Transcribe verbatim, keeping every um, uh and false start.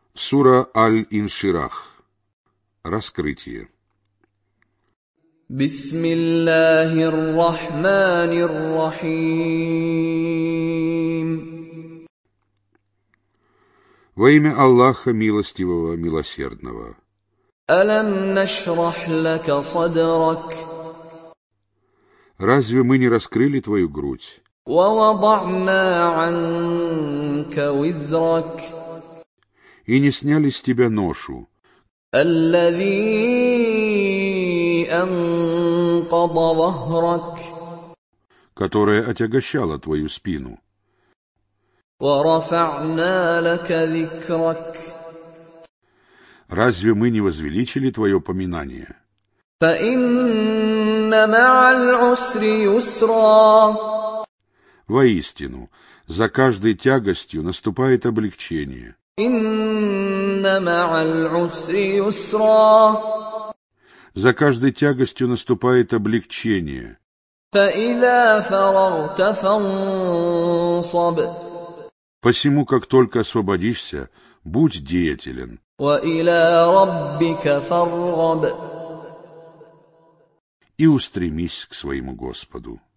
Сура Аль-Инширах. Раскрытие. Бисмиллахир рахманир рахим. Во имя Аллаха Милостивого, Милосердного. Алам нашрах лака садрак. Разве мы не раскрыли твою грудь? Ва вад'на анка визрак. И не сняли с тебя ношу, الذي أنقض ظهرك, которая отягощала твою спину. ورفعنا لك ذكرك. Разве мы не возвеличили твое поминание? فإن مع العسر يسرا. Воистину, за каждой тягостью наступает облегчение. إن مع العسر يسرا. За каждой тягостью наступает облегчение. فإذا فرغت فانصب. Посему, как только освободишься, будь деятелен. وإلى ربك فارغب. И устремись к своему Господу.